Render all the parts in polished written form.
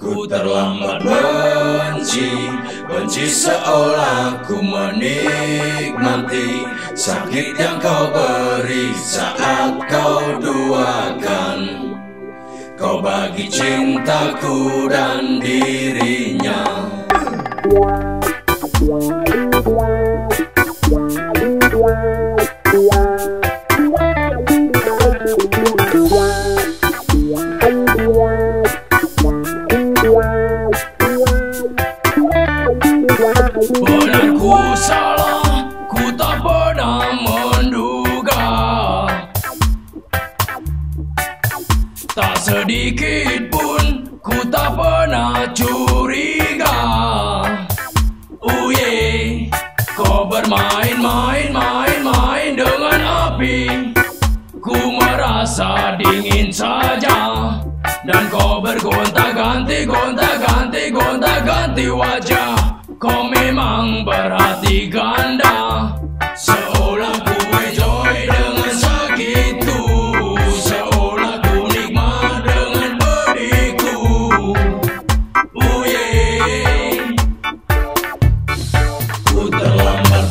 Ku terlambat benci seolah ku menikmati sakit yang kau beri saat kau duakan. Kau bagi cintaku dan dirinya. Benar ku salah, ku tak pernah menduga. Tak sedikit pun ku tak pernah curiga. Kau bermain-main dengan api. Ku merasa dingin saja. Dan kau bergonta-ganti wajah. Kau memang berhati ganda. Seolah ku enjoy dengan sakitku, seolah ku nikmat dengan pedihku. Ku terlambat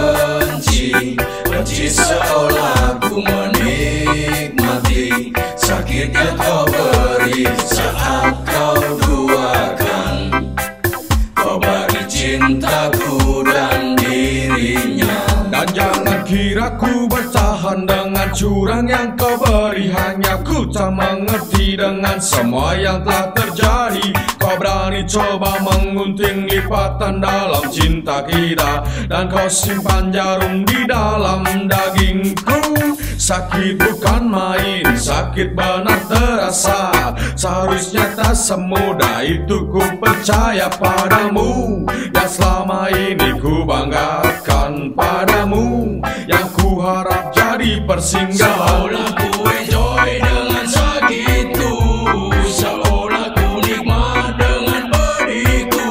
benci seolah ku menikmati sakit yang kau beri saat kau duakan. Kau bagi cintaku dan dirinya. Dan jangan kira ku bertahan dengan curang yang kau beri. Hanya ku tak mengerti dengan semua yang telah terjadi. Kau berani coba mengunting lipatan dalam cinta kita. Dan kau simpan jarum di dalam dagingku. Sakit bukan main, sakit benar terasa. Seharusnya tak semudah itu ku percaya padamu. Dan selama ini ku banggakan padamu. Yang ku harap jadi persinggahan. Seolah ku enjoy dengan sakitku, seolah ku nikmat dengan pedihku.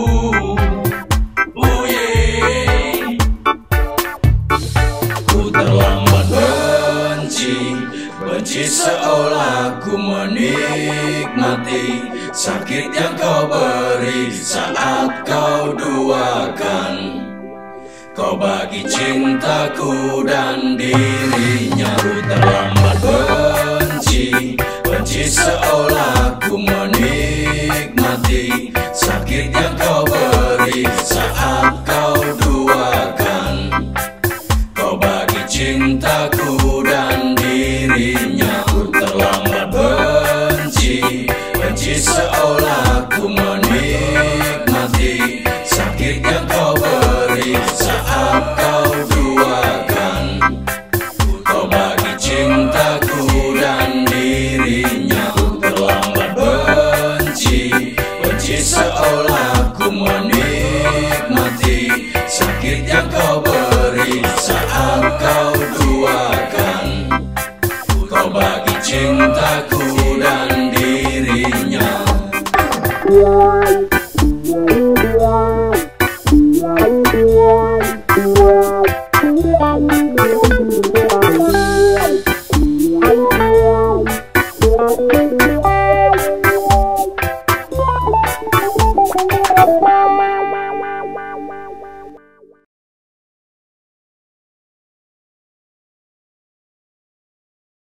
Ku terlambat benci seolah ku menikmati sakit yang kau beri saat kau duakan. Kau bagi cintaku dan dirinya. Ku terlambat benci seolah ku menikmati sakit yang kau beri saat kau duakan. Kau bagi cintaku dan dirinya. Ku terlambat benci seolah ku menikmati sakit yang kau beri saat kau duakan. Kau bagi cintaku dan dirinya. Ku terlambat benci seolah ku menikmati sakit yang kau beri saat kau duakan. Kau bagi cintaku